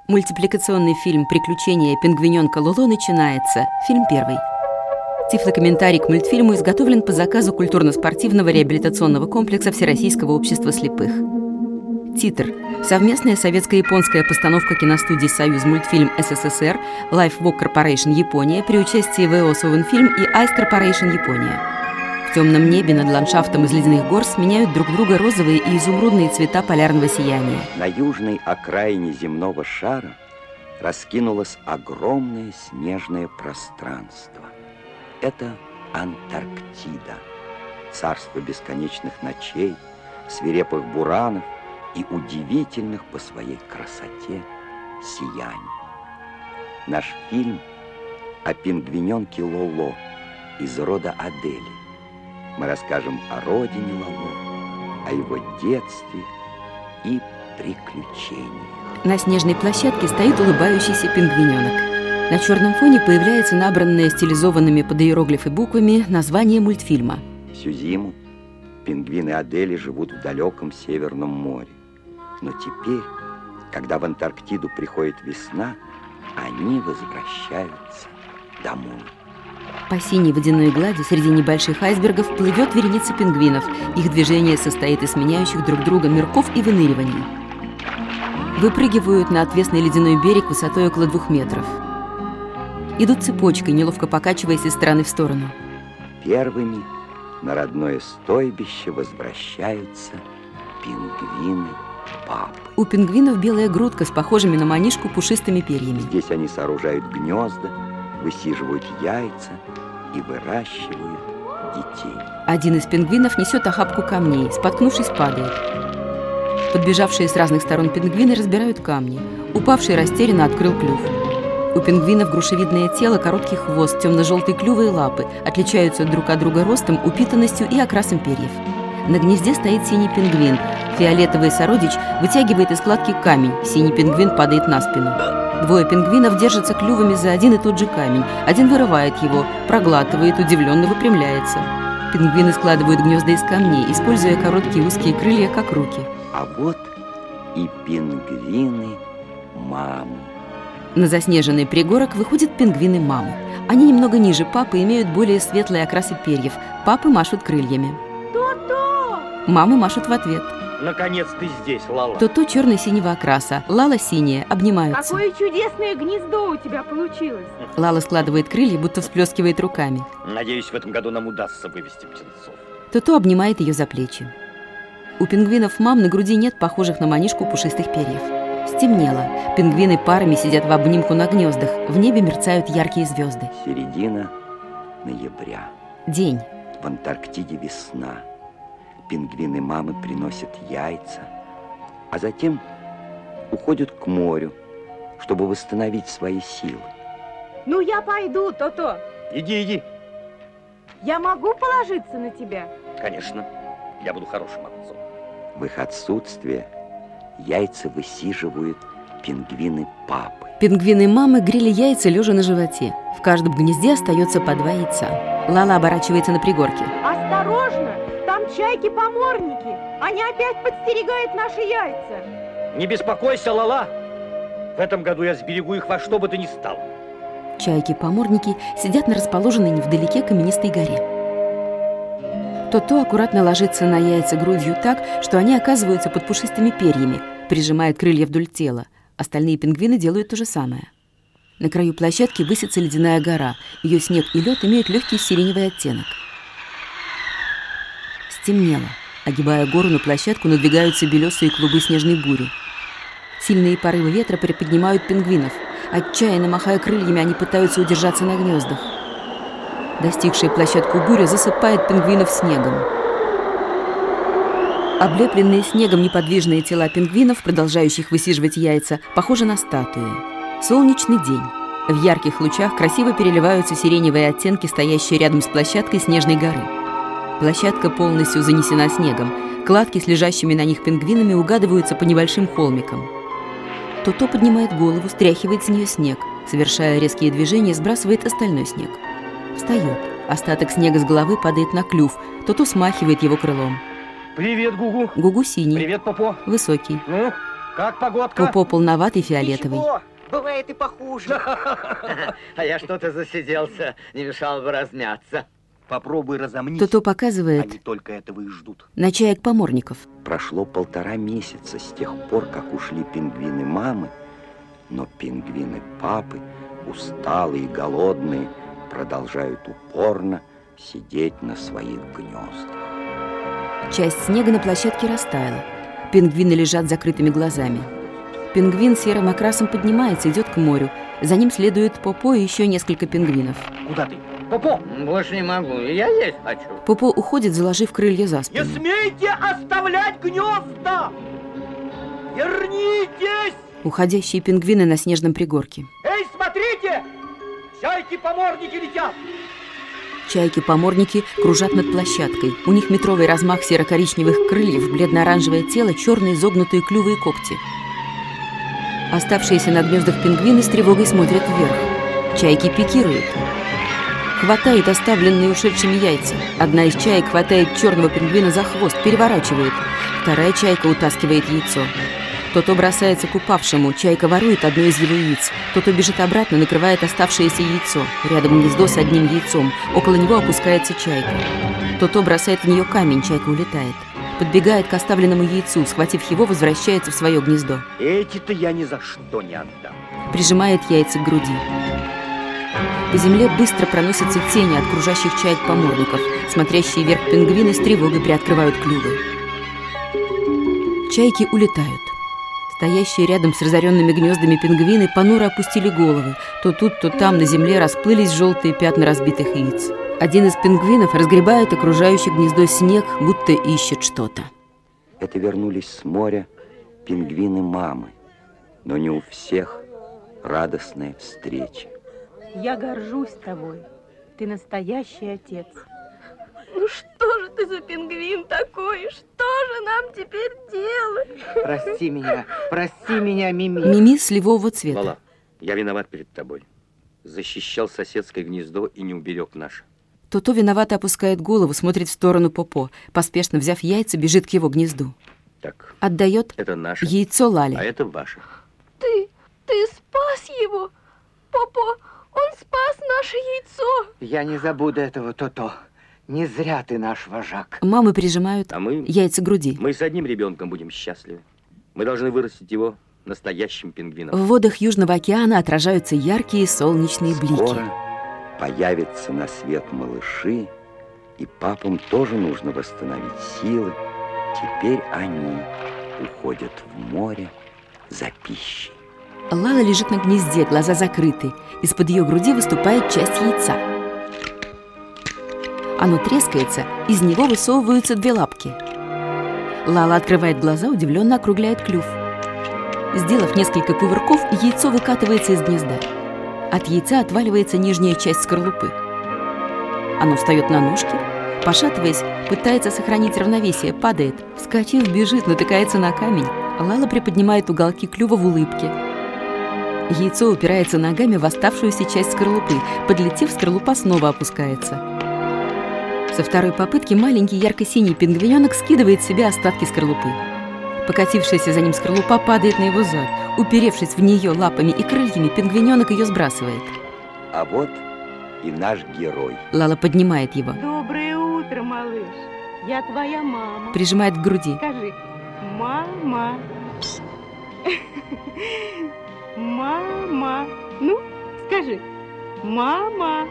Мультипликационный фильм «Приключения пингвиненка Лоло» начинается. Фильм первый. Тифлокомментарий к мультфильму изготовлен по заказу культурно-спортивного реабилитационного комплекса Всероссийского общества слепых. Титр. Совместная советско-японская постановка киностудии «Союз мультфильм СССР», Lifewalk Corporation Япония при участии ВО «Совинфильм» и Ice Corporation Япония. В темном небе над ландшафтом из ледяных гор сменяют друг друга розовые и изумрудные цвета полярного сияния. На южной окраине земного шара раскинулось огромное снежное пространство. Это Антарктида, царство бесконечных ночей, свирепых буранов и удивительных по своей красоте сияний. Наш фильм о пингвиненке Лоло из рода Адели. Мы расскажем о родине Лоло, о его детстве и приключениях. На снежной площадке стоит улыбающийся пингвиненок. На черном фоне появляется набранное стилизованными под иероглифы буквами название мультфильма. Всю зиму пингвины Адели живут в далеком Северном море. Но теперь, когда в Антарктиду приходит весна, они возвращаются домой. По синей водяной глади среди небольших айсбергов плывет вереница пингвинов. Их движение состоит из сменяющих друг друга нырков и выныриваний. Выпрыгивают на отвесный ледяной берег высотой около 2 метров. Идут цепочкой, неловко покачиваясь из стороны в сторону. Первыми на родное стойбище возвращаются пингвины папы. У пингвинов белая грудка с похожими на манишку пушистыми перьями. Здесь они сооружают гнезда, высиживают яйца и выращивают детей. Один из пингвинов несет охапку камней, споткнувшись, падает. Подбежавшие с разных сторон пингвины разбирают камни. Упавший растерянно открыл клюв. У пингвинов грушевидное тело, короткий хвост, темно-желтые клювы и лапы, отличаются друг от друга ростом, упитанностью и окрасом перьев. На гнезде стоит синий пингвин. Фиолетовый сородич вытягивает из складки камень. Синий пингвин падает на спину. 2 пингвинов держатся клювами за один и тот же камень. Один вырывает его, проглатывает, удивленно выпрямляется. Пингвины складывают гнезда из камней, используя короткие узкие крылья, как руки. А вот и пингвины мамы. На заснеженный пригорок выходят пингвины-мамы. Они немного ниже папы, имеют более светлые окрасы перьев. Папы машут крыльями. То-то! Мамы машут в ответ. Наконец ты здесь, Лала. То-то черно-синего окраса, Лала синяя, обнимаются. Какое чудесное гнездо у тебя получилось! Лала складывает крылья, будто всплескивает руками. Надеюсь, в этом году нам удастся вывести птенцов. То-то обнимает ее за плечи. У пингвинов мам на груди нет похожих на манишку пушистых перьев. Стемнело. Пингвины парами сидят в обнимку на гнездах. В небе мерцают яркие звезды. Середина ноября. День. В Антарктиде весна. Пингвины мамы приносят яйца, а затем уходят к морю, чтобы восстановить свои силы. Ну, я пойду, То-то. Иди. Я могу положиться на тебя? Конечно, я буду хорошим отцом. В их отсутствие яйца высиживают пингвины папы. Пингвины мамы грели яйца лежа на животе. В каждом гнезде остается по 2 яйца. Лала оборачивается на пригорке. Осторожно! Там чайки-поморники. Они опять подстерегают наши яйца. Не беспокойся, Лала. В этом году я сберегу их во что бы то ни стало. Чайки-поморники сидят на расположенной невдалеке каменистой горе. То-то аккуратно ложится на яйца грудью так, что они оказываются под пушистыми перьями, прижимает крылья вдоль тела. Остальные пингвины делают то же самое. На краю площадки высится ледяная гора. Ее снег и лед имеют легкий сиреневый оттенок. Стемнело. Огибая гору, на площадку надвигаются белесые клубы снежной бури. Сильные порывы ветра приподнимают пингвинов. Отчаянно махая крыльями, они пытаются удержаться на гнездах. Достигшая площадку буря засыпает пингвинов снегом. Облепленные снегом неподвижные тела пингвинов, продолжающих высиживать яйца, похожи на статуи. Солнечный день. В ярких лучах красиво переливаются сиреневые оттенки, стоящие рядом с площадкой снежной горы. Площадка полностью занесена снегом. Кладки с лежащими на них пингвинами угадываются по небольшим холмикам. То-то поднимает голову, стряхивает с нее снег. Совершая резкие движения, сбрасывает остальной снег. Встает. Остаток снега с головы падает на клюв. То-то смахивает его крылом. Привет, Гугу. Гугу синий. Привет, Попо. Высокий. Ну, Как погодка? Попо полноватый, фиолетовый. Ничего, бывает и похуже. А я что-то засиделся, не мешал бы размяться. Попробуй разомнись. То-то показывает Они только этого и ждут. на чаек поморников. Прошло 1,5 месяца с тех пор, как ушли пингвины мамы, но пингвины папы, усталые и голодные, продолжают упорно сидеть на своих гнездах. Часть снега на площадке растаяла. Пингвины лежат с закрытыми глазами. Пингвин серым окрасом поднимается, идет к морю. За ним следует Попо и еще несколько пингвинов. Куда ты? Попо! Больше не могу, я есть хочу. Попо уходит, заложив крылья за Не спину. смейте оставлять гнезда! Вернитесь! Уходящие пингвины на снежном пригорке. Эй, смотрите! Чайки-поморники летят! Чайки-поморники кружат над площадкой. У них метровый размах серо-коричневых крыльев, бледно-оранжевое тело, черные изогнутые клювы и когти. Оставшиеся на гнездах пингвины с тревогой смотрят вверх. Чайки пикируют. Хватает оставленные ушедшими яйца. Одна из чаек хватает черного пингвина за хвост, переворачивает. Вторая чайка утаскивает яйцо. То-то бросается к упавшему, чайка ворует одно из его яиц. То-то бежит обратно, накрывает оставшееся яйцо. Рядом гнездо с одним яйцом. Около него опускается чайка. То-то бросает в нее камень, чайка улетает. Подбегает к оставленному яйцу, схватив его, возвращается в свое гнездо. Эти-то я ни за что не отдам. Прижимает яйца к груди. По земле быстро проносятся тени от кружащих чаек-поморников. Смотрящие вверх пингвины с тревогой приоткрывают клювы. Чайки улетают. Стоящие рядом с разоренными гнездами пингвины понуро опустили головы. То тут, то там на земле расплылись желтые пятна разбитых яиц. Один из пингвинов разгребает окружающий гнездо снег, будто ищет что-то. Это вернулись с моря пингвины мамы, но не у всех радостная встреча. Я горжусь тобой. Ты настоящий отец. Ну что же ты за пингвин такой? Что же нам теперь делать? Прости меня, Мими. Мими сливового цвета. Лала, я виноват перед тобой. Защищал соседское гнездо и не уберег наше. То-то виновато опускает голову, смотрит в сторону Попо. Поспешно взяв яйца, бежит к его гнезду. Так, Отдает это наше, яйцо а Лале. это ваше. Ты спас его. Попо, он спас наше яйцо. Я не забуду этого, То-то. Не зря ты наш вожак. Мамы прижимают А мы яйца к груди. с одним ребенком будем счастливы. Мы должны вырастить его настоящим пингвином. В водах Южного океана отражаются яркие солнечные блики. Скоро появятся на свет малыши, и папам тоже нужно восстановить силы. Теперь они уходят в море за пищей. Лала лежит на гнезде, глаза закрыты. Из-под ее груди выступает часть яйца. Оно трескается, из него высовываются 2 лапки. Лала открывает глаза, удивленно округляет клюв. Сделав несколько кувырков, яйцо выкатывается из гнезда. От яйца отваливается нижняя часть скорлупы. Оно встает на ножки, пошатываясь, пытается сохранить равновесие, падает. Вскочив, бежит, натыкается на камень. Лала приподнимает уголки клюва в улыбке. Яйцо упирается ногами в оставшуюся часть скорлупы. Подлетев, скорлупа снова опускается. Со второй попытки маленький ярко-синий пингвиненок скидывает с себя остатки скорлупы. Покатившаяся за ним скорлупа падает на его зад. Уперевшись в нее лапами и крыльями, пингвиненок ее сбрасывает. А вот и наш герой. Лала поднимает его, Доброе утро, малыш. Я твоя мама. прижимает к груди. Скажи, мама. Мама. Ну, скажи, мама.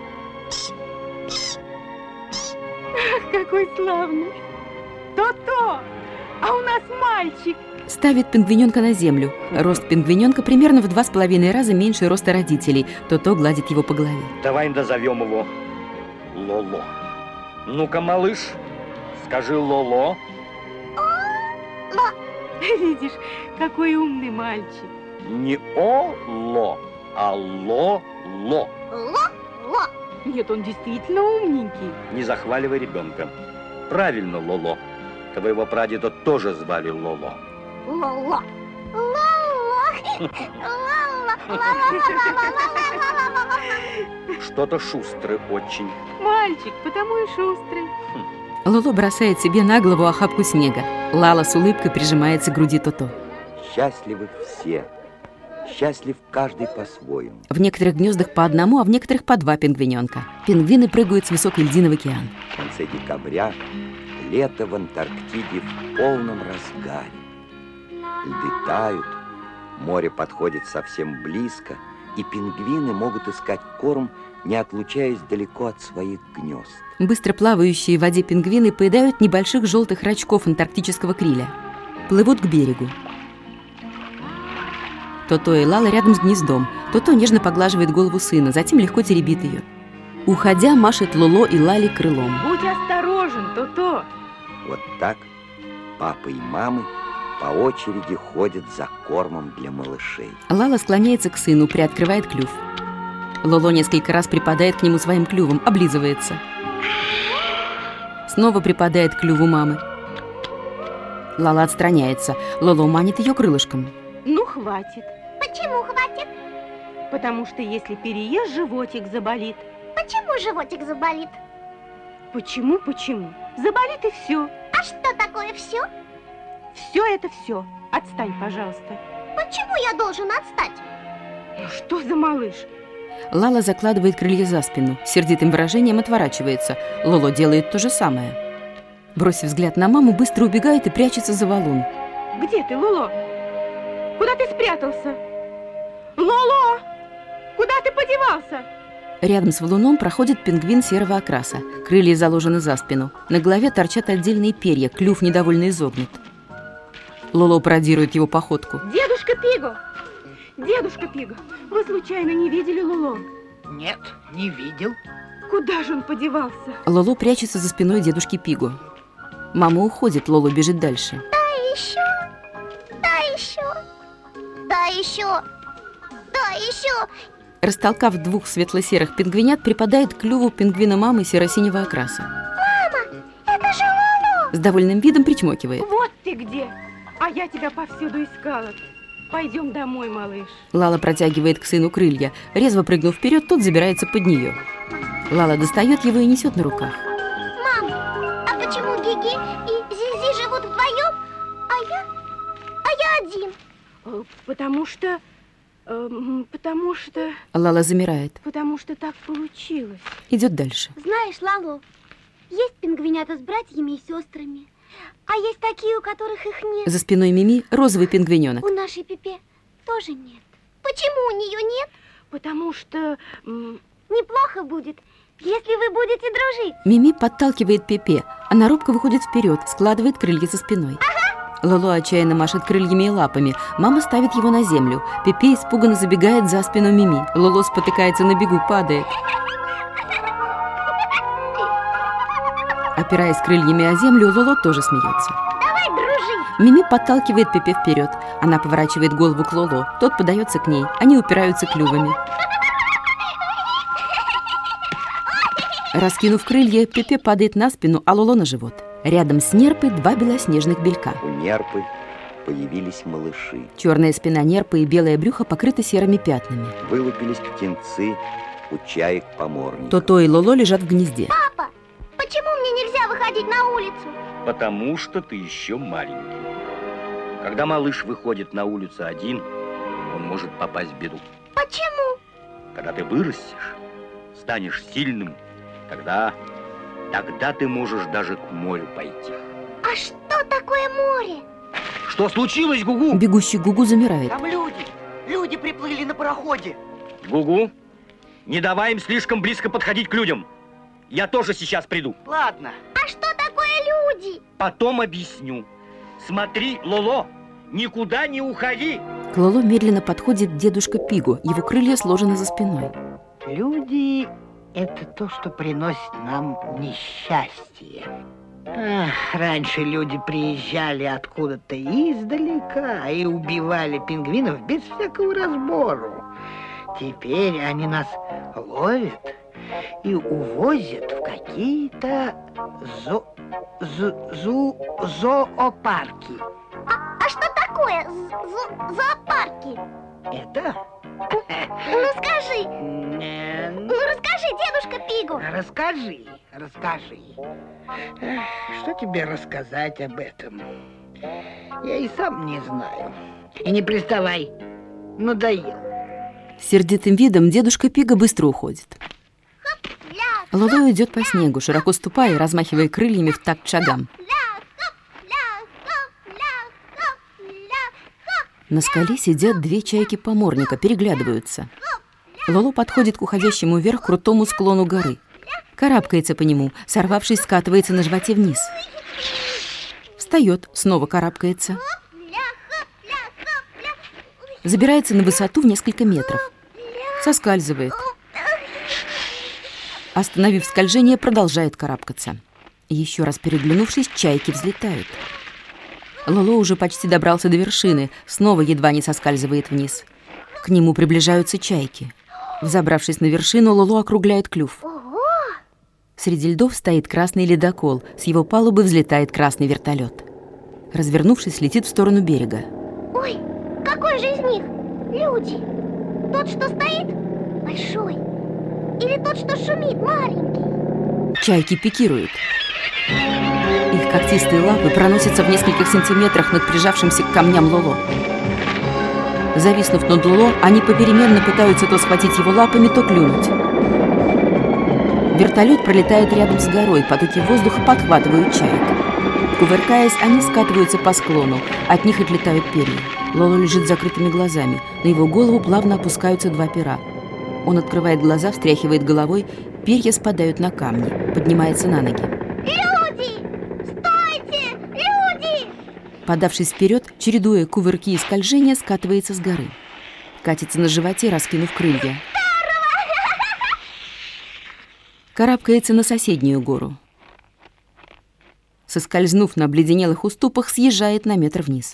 Ах, какой славный. То-то. А у нас мальчик. Ставит пингвиненка на землю. Рост пингвиненка примерно в 2,5 раза меньше роста родителей. То-то гладит его по голове. Давай назовем его Лоло. Ну-ка, малыш, скажи Лоло. Видишь, какой умный мальчик. Не О-Ло, а Ло-Ло. Нет, он действительно умненький. Не захваливай ребенка. Правильно, Лоло. Твоего прадеда тоже звали Лоло. Ла-ла. Что-то шустрый очень. Мальчик, потому и шустрый. Лоло бросает себе на голову охапку снега. Лала с улыбкой прижимается к груди То-то. Счастливы все. Счастлив каждый по-своему. В некоторых гнездах по одному, а в некоторых по два пингвиненка. Пингвины прыгают с высокой льдины в океан. В конце декабря лето в Антарктиде в полном разгаре. Льды тают, море подходит совсем близко, и пингвины могут искать корм, не отлучаясь далеко от своих гнезд. Быстро плавающие в воде пингвины поедают небольших желтых рачков антарктического криля. Плывут к берегу. То-то и Лала рядом с гнездом. То-то нежно поглаживает голову сына, затем легко теребит ее. Уходя, машет Лоло и Лале крылом. Будь осторожен, То-то. Вот так папа и мамы по очереди ходят за кормом для малышей. Лала склоняется к сыну, приоткрывает клюв. Лоло несколько раз припадает к нему своим клювом, облизывается. Снова припадает к клюву мамы. Лала отстраняется. Лоло манит ее крылышком. Ну, хватит. Почему хватит? Потому что если переешь, животик заболит. Почему животик заболит? Почему? Заболит и все. А что такое все? Все это все. Отстань, пожалуйста. Почему я должен отстать? Ну что за малыш? Лала закладывает крылья за спину, с сердитым выражением отворачивается. Лоло делает то же самое. Бросив взгляд на маму, быстро убегает и прячется за валун. Где ты, Лоло? Куда ты спрятался? Лоло! Куда ты подевался? Рядом с валуном проходит пингвин серого окраса. Крылья заложены за спину. На голове торчат отдельные перья, клюв недовольно изогнут. Лоло пародирует его походку. Дедушка Пиго, вы случайно не видели Лоло? Нет, не видел. Куда же он подевался? Лоло прячется за спиной дедушки Пиго. Мама уходит, Лоло бежит дальше. Да еще. Растолкав двух светло-серых пингвинят, припадает к клюву пингвина мамы серо-синего окраса. Мама, это же Лоло. С довольным видом причмокивает. Вот ты где. А я тебя повсюду искала. Пойдем домой, малыш. Лала протягивает к сыну крылья. Резво прыгнув вперед, тот забирается под нее. Лала достает его и несет на руках. Мам, а почему Гиги и Зизи живут вдвоем, а я один? Потому что Лала замирает. так получилось. Идет дальше. Знаешь, Лало, есть пингвинята с братьями и сестрами, а есть такие, у которых их нет. За спиной Мими розовый пингвиненок. У нашей Пепе тоже нет. Почему у нее нет? Потому что... Неплохо будет, если вы будете дружить. Мими подталкивает Пепе. Она робко выходит вперед, складывает крылья за спиной. Лоло отчаянно машет крыльями и лапами. Мама ставит его на землю. Пепе испуганно забегает за спину Мими. Лоло спотыкается на бегу, падает. Опираясь крыльями о землю, Лоло тоже смеется. Давай дружить. Мими подталкивает Пепе вперед. Она поворачивает голову к Лоло. Тот подается к ней. Они упираются клювами. Раскинув крылья, Пепе падает на спину, а Лоло на живот. Рядом с Нерпой два белоснежных белька. У Нерпы появились малыши. Черная спина Нерпы и белое брюхо покрыты серыми пятнами. Вылупились птенцы у чаек-поморников. То-то и Лоло лежат в гнезде. Папа, почему мне нельзя выходить на улицу? Потому что ты еще маленький. Когда малыш выходит на улицу один, он может попасть в беду. Почему? Когда ты вырастешь, станешь сильным, тогда ты можешь даже к морю пойти. А что такое море? Что случилось, Гугу? Бегущий Гугу замирает. Там люди приплыли на пароходе. Гугу, не давай им слишком близко подходить к людям. Я тоже сейчас приду. Ладно. А что такое люди? Потом объясню. Смотри, Лоло, никуда не уходи. К Лоло медленно подходит дедушка Пиго. Его крылья сложены за спиной. Люди — это то, что приносит нам несчастье. Раньше люди приезжали откуда-то издалека и убивали пингвинов без всякого разбору. Теперь они нас ловят и увозят в какие-то зоопарки. А что такое зоопарки? Это? Ну скажи. Ну расскажи, дедушка Пиго. Расскажи. Что тебе рассказать об этом? Я и сам не знаю. И не приставай. Надоел. С сердитым видом дедушка Пига быстро уходит. Лоло идет по снегу, широко ступая и размахивая крыльями в такт шагам. На скале сидят две чайки-поморника, переглядываются. Лоло подходит к уходящему вверх крутому склону горы. Карабкается по нему, сорвавшись, скатывается на животе вниз. Встает, снова карабкается. Забирается на высоту в несколько метров. Соскальзывает. Остановив скольжение, продолжает карабкаться. Еще раз переглянувшись, чайки взлетают. Лоло уже почти добрался до вершины, снова едва не соскальзывает вниз. К нему приближаются чайки. Взобравшись на вершину, Лоло округляет клюв. Среди льдов стоит красный ледокол, с его палубы взлетает красный вертолет. Развернувшись, летит в сторону берега. Ой, какой же из них? Люди. Тот, что стоит, большой. Или тот, что шумит, маленький. Чайки пикируют. Их когтистые лапы проносятся в нескольких сантиметрах над прижавшимся к камням Лоло. Зависнув над Лоло, они попеременно пытаются то схватить его лапами, то клюнуть. Вертолет пролетает рядом с горой, потоки воздуха подхватывают чаек. Кувыркаясь, они скатываются по склону, от них отлетают перья. Лоло лежит с закрытыми глазами, на его голову плавно опускаются два пера. Он открывает глаза, встряхивает головой, перья спадают на камни, поднимается на ноги. Люди! Стойте! Люди! Подавшись вперед, чередуя кувырки и скольжения, скатывается с горы. Катится на животе, раскинув крылья. Карабкается на соседнюю гору. Соскользнув на обледенелых уступах, съезжает на метр вниз.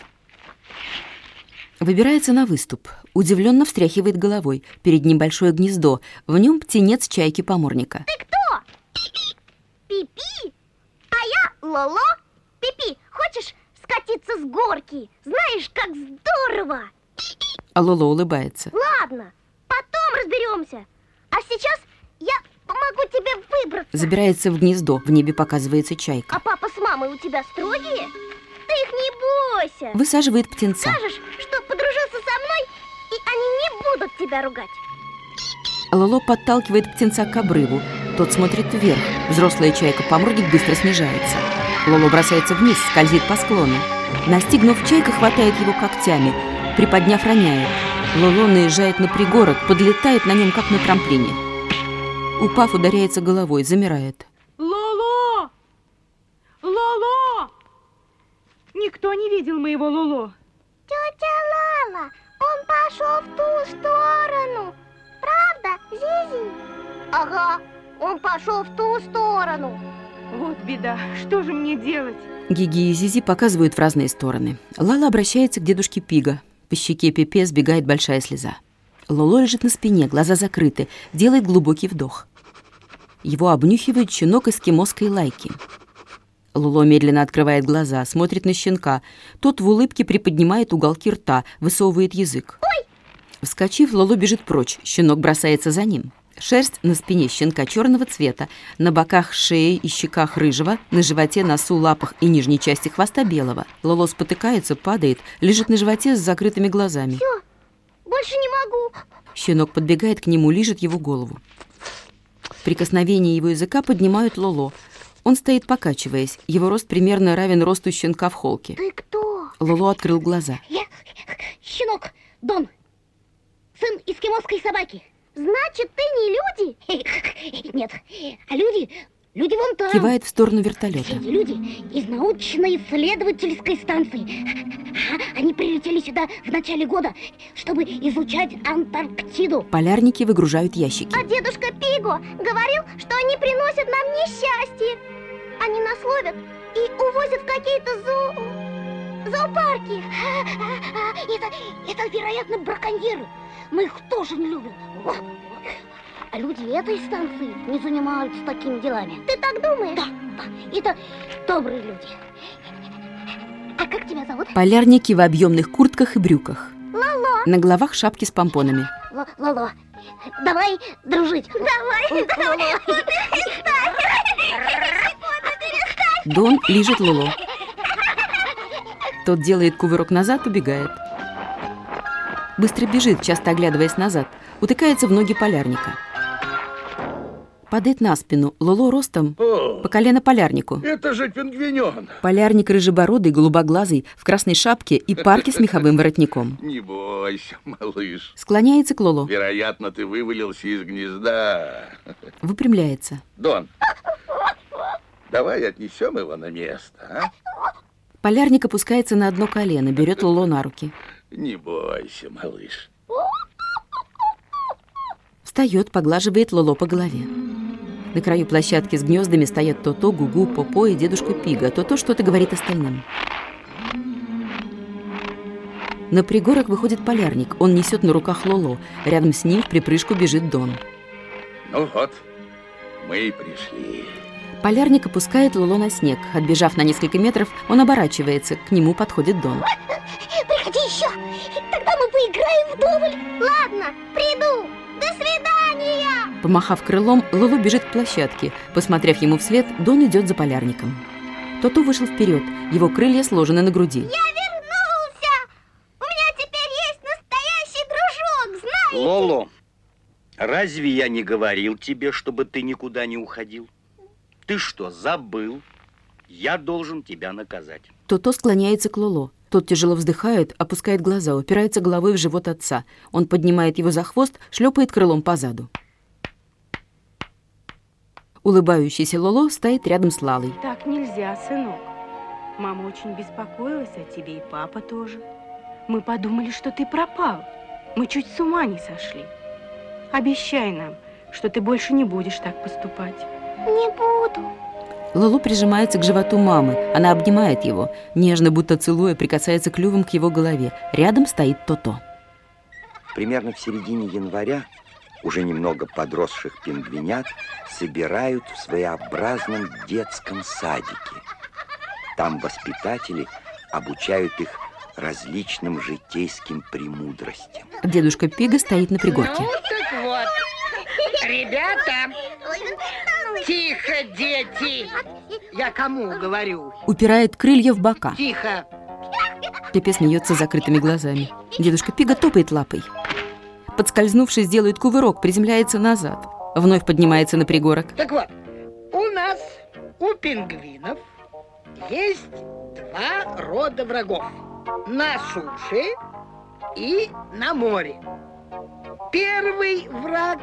Выбирается на выступ, удивленно встряхивает головой. Перед ним большое гнездо, в нем птенец чайки-поморника. Ты кто? Пипи? А я Лоло. Пипи, хочешь скатиться с горки? Знаешь, как здорово! А Лоло улыбается. Ладно, потом разберемся. А сейчас я помогу тебе выбраться. Забирается в гнездо, в небе показывается чайка. А папа с мамой у тебя строгие? Ты их не бойся. Высаживает птенца. Скажешь, что подружился со мной, и они не будут тебя ругать. Лоло подталкивает птенца к обрыву. Тот смотрит вверх. Взрослая чайка-поморник быстро снижается. Лоло бросается вниз, скользит по склону. Настигнув, чайка хватает его когтями. Приподняв, роняет. Лоло наезжает на пригорок, подлетает на нем, как на трамплине. Упав, ударяется головой, замирает. Лоло! Лоло! Никто не видел моего Лоло. Тетя Лала, он пошел в ту сторону. Правда, Зизи? Ага, он пошел в ту сторону. Вот беда, что же мне делать? Гиги и Зизи показывают в разные стороны. Лала обращается к дедушке Пига. По щеке Пепе сбегает большая слеза. Лоло лежит на спине, глаза закрыты, делает глубокий вдох. Его обнюхивает щенок эскимосской лайки. Лоло медленно открывает глаза, смотрит на щенка. Тот в улыбке приподнимает уголки рта, высовывает язык. Ой! Вскочив, Лоло бежит прочь, щенок бросается за ним. Шерсть на спине щенка черного цвета, на боках, шее и щеках рыжего, на животе, носу, лапах и нижней части хвоста белого. Лоло спотыкается, падает, лежит на животе с закрытыми глазами. Все, больше не могу. Щенок подбегает к нему, лижет его голову. Прикосновения его языка поднимают Лоло. Он стоит, покачиваясь. Его рост примерно равен росту щенка в холке. Ты кто? Лоло открыл глаза. Я щенок Дон, сын эскимосской собаки. Значит, ты не люди? Нет, а люди вон там. Кивает в сторону вертолета. Эти люди из научно-исследовательской станции. Они прилетели сюда в начале года, чтобы изучать Антарктиду. Полярники выгружают ящики. А дедушка Пиго говорил, что они приносят нам несчастье. Они нас ловят и увозят в какие-то зоопарки. Это, вероятно, браконьеры. Мы их тоже не любим. А люди этой станции не занимаются такими делами. Ты так думаешь? Да. Это добрые люди. А как тебя зовут? Полярники в объемных куртках и брюках. Лоло. На головах шапки с помпонами. Лоло, давай дружить. Давай. Дон лижет Лоло. Тот делает кувырок назад, убегает. Быстро бежит, часто оглядываясь назад, утыкается в ноги полярника. Падает на спину, Лоло ростом по колено полярнику. Это же пингвинён. Полярник рыжебородый, голубоглазый, в красной шапке и парке с меховым воротником. Не бойся, малыш. Склоняется к Лоло. Вероятно, ты вывалился из гнезда. Выпрямляется. Дон, давай отнесем его на место, а? Полярник опускается на одно колено, берет Лоло на руки. Не бойся, малыш. Встает, поглаживает Лоло по голове. На краю площадки с гнездами стоят То-То, Гугу, Попо и дедушка Пига. То-То что-то говорит остальным. На пригорок выходит полярник. Он несет на руках Лоло. Рядом с ним в припрыжку бежит Дон. Ну вот, мы и пришли. Полярник опускает Лоло на снег. Отбежав на несколько метров, он оборачивается. К нему подходит Дон. Приходи еще, тогда мы поиграем вдоволь. Ладно, приду. До свидания. Помахав крылом, Лоло бежит к площадке. Посмотрев ему вслед, Дон идет за полярником. То-То вышел вперед. Его крылья сложены на груди. Я вернулся. У меня теперь есть настоящий дружок, знаете? Лоло, разве я не говорил тебе, чтобы ты никуда не уходил? Ты что, забыл? Я должен тебя наказать. То-То склоняется к Лоло. Тот тяжело вздыхает, опускает глаза, упирается головой в живот отца. Он поднимает его за хвост, шлепает крылом по заду. Улыбающийся Лоло стоит рядом с Лалой. Так нельзя, сынок. Мама очень беспокоилась о тебе, и папа тоже. Мы подумали, что ты пропал. Мы чуть с ума не сошли. Обещай нам, что ты больше не будешь так поступать. Не буду. Лоло прижимается к животу мамы. Она обнимает его. Нежно, будто целуя, прикасается клювом к его голове. Рядом стоит То-То. Примерно в середине января уже немного подросших пингвинят собирают в своеобразном детском садике. Там воспитатели обучают их различным житейским премудростям. Дедушка Пига стоит на пригорке. Ну, так вот. Ребята, тихо, дети. Я кому говорю? Упирает крылья в бока. Тихо. Пепе смеется с закрытыми глазами. Дедушка Пига топает лапой. Подскользнувшись, делает кувырок, приземляется назад. Вновь поднимается на пригорок. Так вот, у нас, у пингвинов, есть два рода врагов. На суше и на море. Первый враг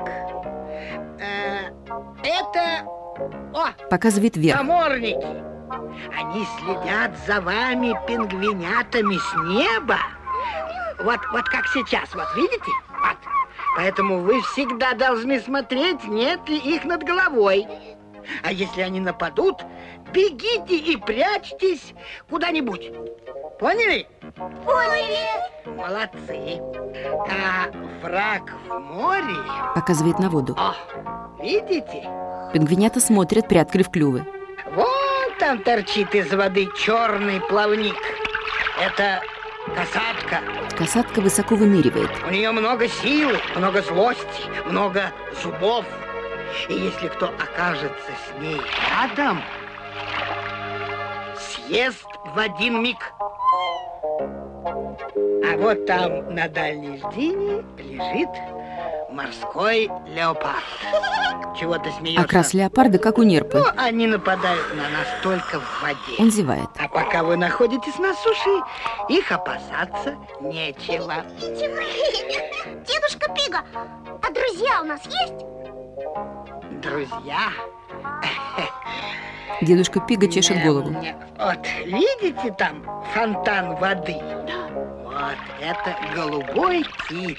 это показывает вверх. Намордники. Они следят за вами, пингвинятами, с неба. Вот как сейчас, вот видите? Вот. Поэтому вы всегда должны смотреть, нет ли их над головой. А если они нападут, бегите и прячьтесь куда-нибудь. Поняли? Поняли. Молодцы. А враг в море... Показывает на воду. О, видите? Пингвинята смотрят, приоткрыв клювы. Вон там торчит из воды черный плавник. Это касатка. Касатка высоко выныривает. У нее много силы, много злости, много зубов. И если кто окажется с ней рядом, съест в один миг. А вот там на дальней льдине лежит морской леопард. Чего ты смеешься? Окрас леопарда, как у нерпы. Ну, они нападают на нас только в воде. Он зевает. А пока вы находитесь на суше, их опасаться нечего. Дедушка Пига, а друзья у нас есть? Друзья? Дедушка Пига чешет голову. Вот, видите там фонтан воды? Вот, это голубой кит.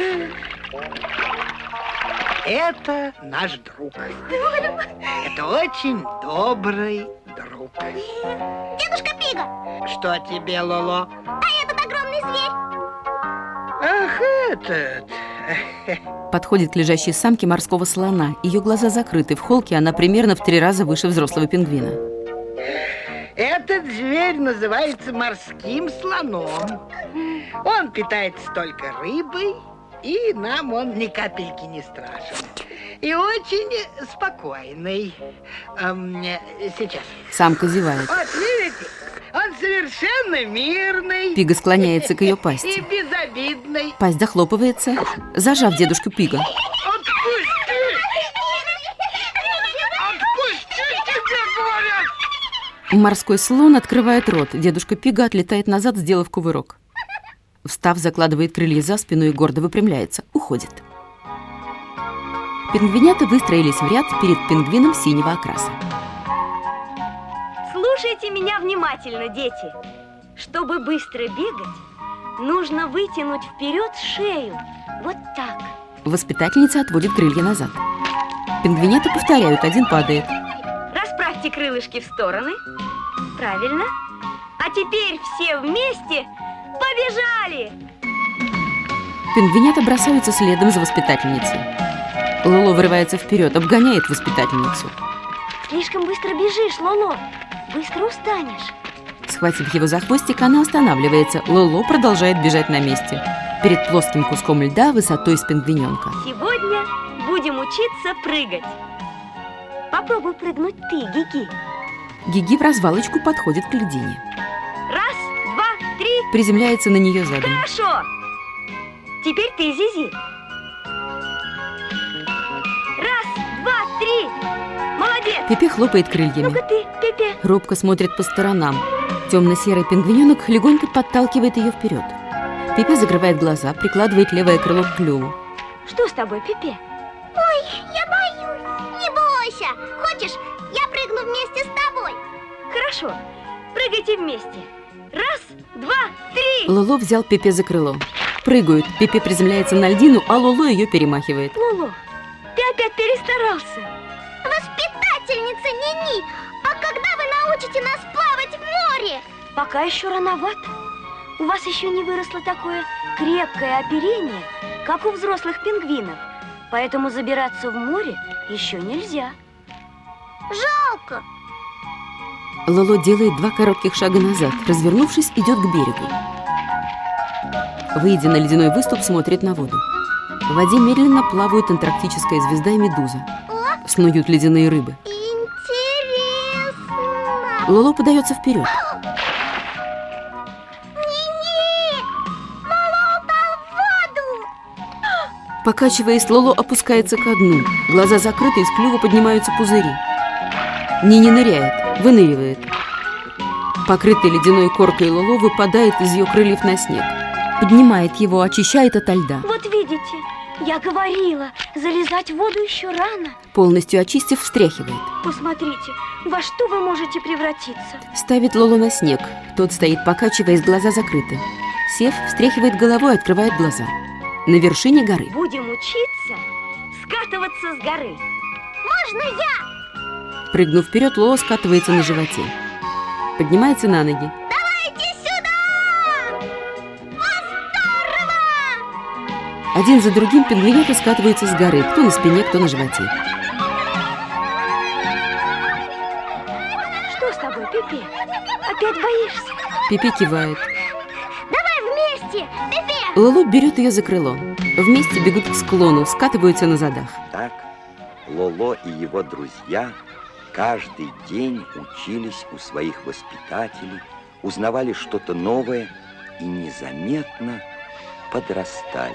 Это наш друг. Это очень добрый друг. Дедушка Пига! Что тебе, Лоло? А этот огромный зверь? Ах, этот... Подходит к лежащей самке морского слона. Ее глаза закрыты. В холке она примерно в 3 раза выше взрослого пингвина. Этот зверь называется морским слоном. Он питается только рыбой, и нам он ни капельки не страшен. И очень спокойный. Сейчас. Самка зевает. Вот, видите? Он совершенно мирный. Пига склоняется к ее И пасти. безобидный. Пасть захлопывается, зажав дедушку Пига. Отпусти! Отпусти, тебе говорят! Морской слон открывает рот. Дедушка Пига отлетает назад, сделав кувырок. Встав, закладывает крылья за спину и гордо выпрямляется. Уходит. Пингвинята выстроились в ряд перед пингвином синего окраса. Слушайте меня внимательно, дети. Чтобы быстро бегать, нужно вытянуть вперед шею. Вот так. Воспитательница отводит крылья назад. Пингвинята повторяют, один падает. Расправьте крылышки в стороны. Правильно. А теперь все вместе побежали! Пингвинята бросаются следом за воспитательницей. Лоло вырывается вперед, обгоняет воспитательницу. Слишком быстро бежишь, Лоло. Быстро устанешь. Схватив его за хвостик, она останавливается. Лоло продолжает бежать на месте. Перед плоским куском льда высотой с пингвиненка. Сегодня будем учиться прыгать. Попробуй прыгнуть ты, Гиги. Гиги в развалочку подходит к льдине. Раз, два, три. Приземляется на нее задом. Хорошо. Теперь ты, Зизи. Раз, два, три. Молодец. Пепе хлопает крыльями. Ну-ка ты, Пепе. Робко смотрит по сторонам. Темно-серый пингвиненок легонько подталкивает ее вперед. Пепе закрывает глаза, прикладывает левое крыло к клюву. Что с тобой, Пепе? Ой, я боюсь. Не бойся. Хочешь, я прыгну вместе с тобой? Хорошо. Прыгайте вместе. Раз, два, три. Лоло взял Пепе за крыло. Прыгают. Пепе приземляется на льдину, а Лоло ее перемахивает. Лоло, ты опять перестарался. Воспитательница Нини, а когда вы научите нас плавать в море? Пока еще рановато. У вас еще не выросло такое крепкое оперение, как у взрослых пингвинов. Поэтому забираться в море еще нельзя. Жалко. Лоло делает 2 коротких шага назад. Развернувшись, идет к берегу. Выйдя на ледяной выступ, смотрит на воду. В воде медленно плавают антарктическая звезда и медуза. Снуют ледяные рыбы. Интересно. Лоло подается вперед. Нини, Лоло упал в воду. Покачиваясь, Лоло опускается ко дну. Глаза закрыты, из клюва поднимаются пузыри. Нини ныряет, выныривает. Покрытый ледяной коркой Лоло выпадает из ее крыльев на снег. Поднимает его, очищает ото льда. Вот видите, я говорила, залезать в воду еще рано. Полностью очистив, встряхивает. Посмотрите, во что вы можете превратиться. Ставит Лоло на снег. Тот стоит, покачиваясь, глаза закрыты. Сев, встряхивает головой, открывает глаза. На вершине горы. Будем учиться скатываться с горы. Можно я? Прыгнув вперед, Лоло скатывается на животе. Поднимается на ноги. Давайте сюда! Здорово! Один за другим пингвинята скатываются с горы. Кто на спине, кто на животе. Что с тобой, Пепе? Опять боишься? Пепе кивает. Давай вместе, Пепе! Лоло берет ее за крыло. Вместе бегут к склону, скатываются на задах. Так Лоло и его друзья каждый день учились у своих воспитателей, узнавали что-то новое и незаметно подрастали.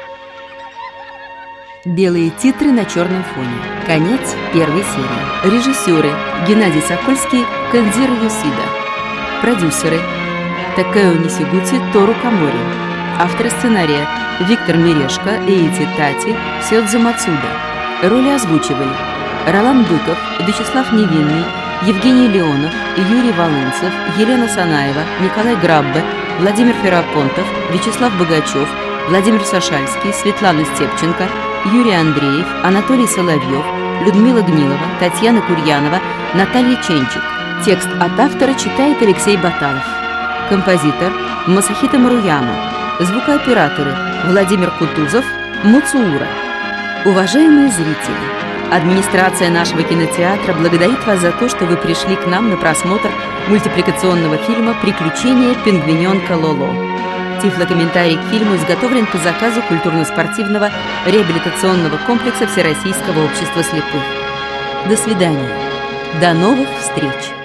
Белые титры на черном фоне. Конец первой серии. Режиссеры: Геннадий Сокольский, Кандзиро Йосида. Продюсеры: Такео Нисигути, Тору Камори. Авторы сценария: Виктор Мирешко, Эйти Тати, Сёдзу Мацуда. Роли озвучивали: Ролан Быков, Вячеслав Невинный, Евгений Леонов, Юрий Волынцев, Елена Санаева, Николай Граббе, Владимир Ферапонтов, Вячеслав Богачев, Владимир Сашальский, Светлана Степченко, Юрий Андреев, Анатолий Соловьев, Людмила Гнилова, Татьяна Курьянова, Наталья Ченчик. Текст от автора читает Алексей Баталов. Композитор Масахито Маруяма. Звукооператоры Владимир Кутузов, Муцуура. Уважаемые зрители, администрация нашего кинотеатра благодарит вас за то, что вы пришли к нам на просмотр мультипликационного фильма «Приключения пингвиненка Лоло». Тифлокомментарий к фильму изготовлен по заказу культурно-спортивного реабилитационного комплекса Всероссийского общества слепых. До свидания. До новых встреч.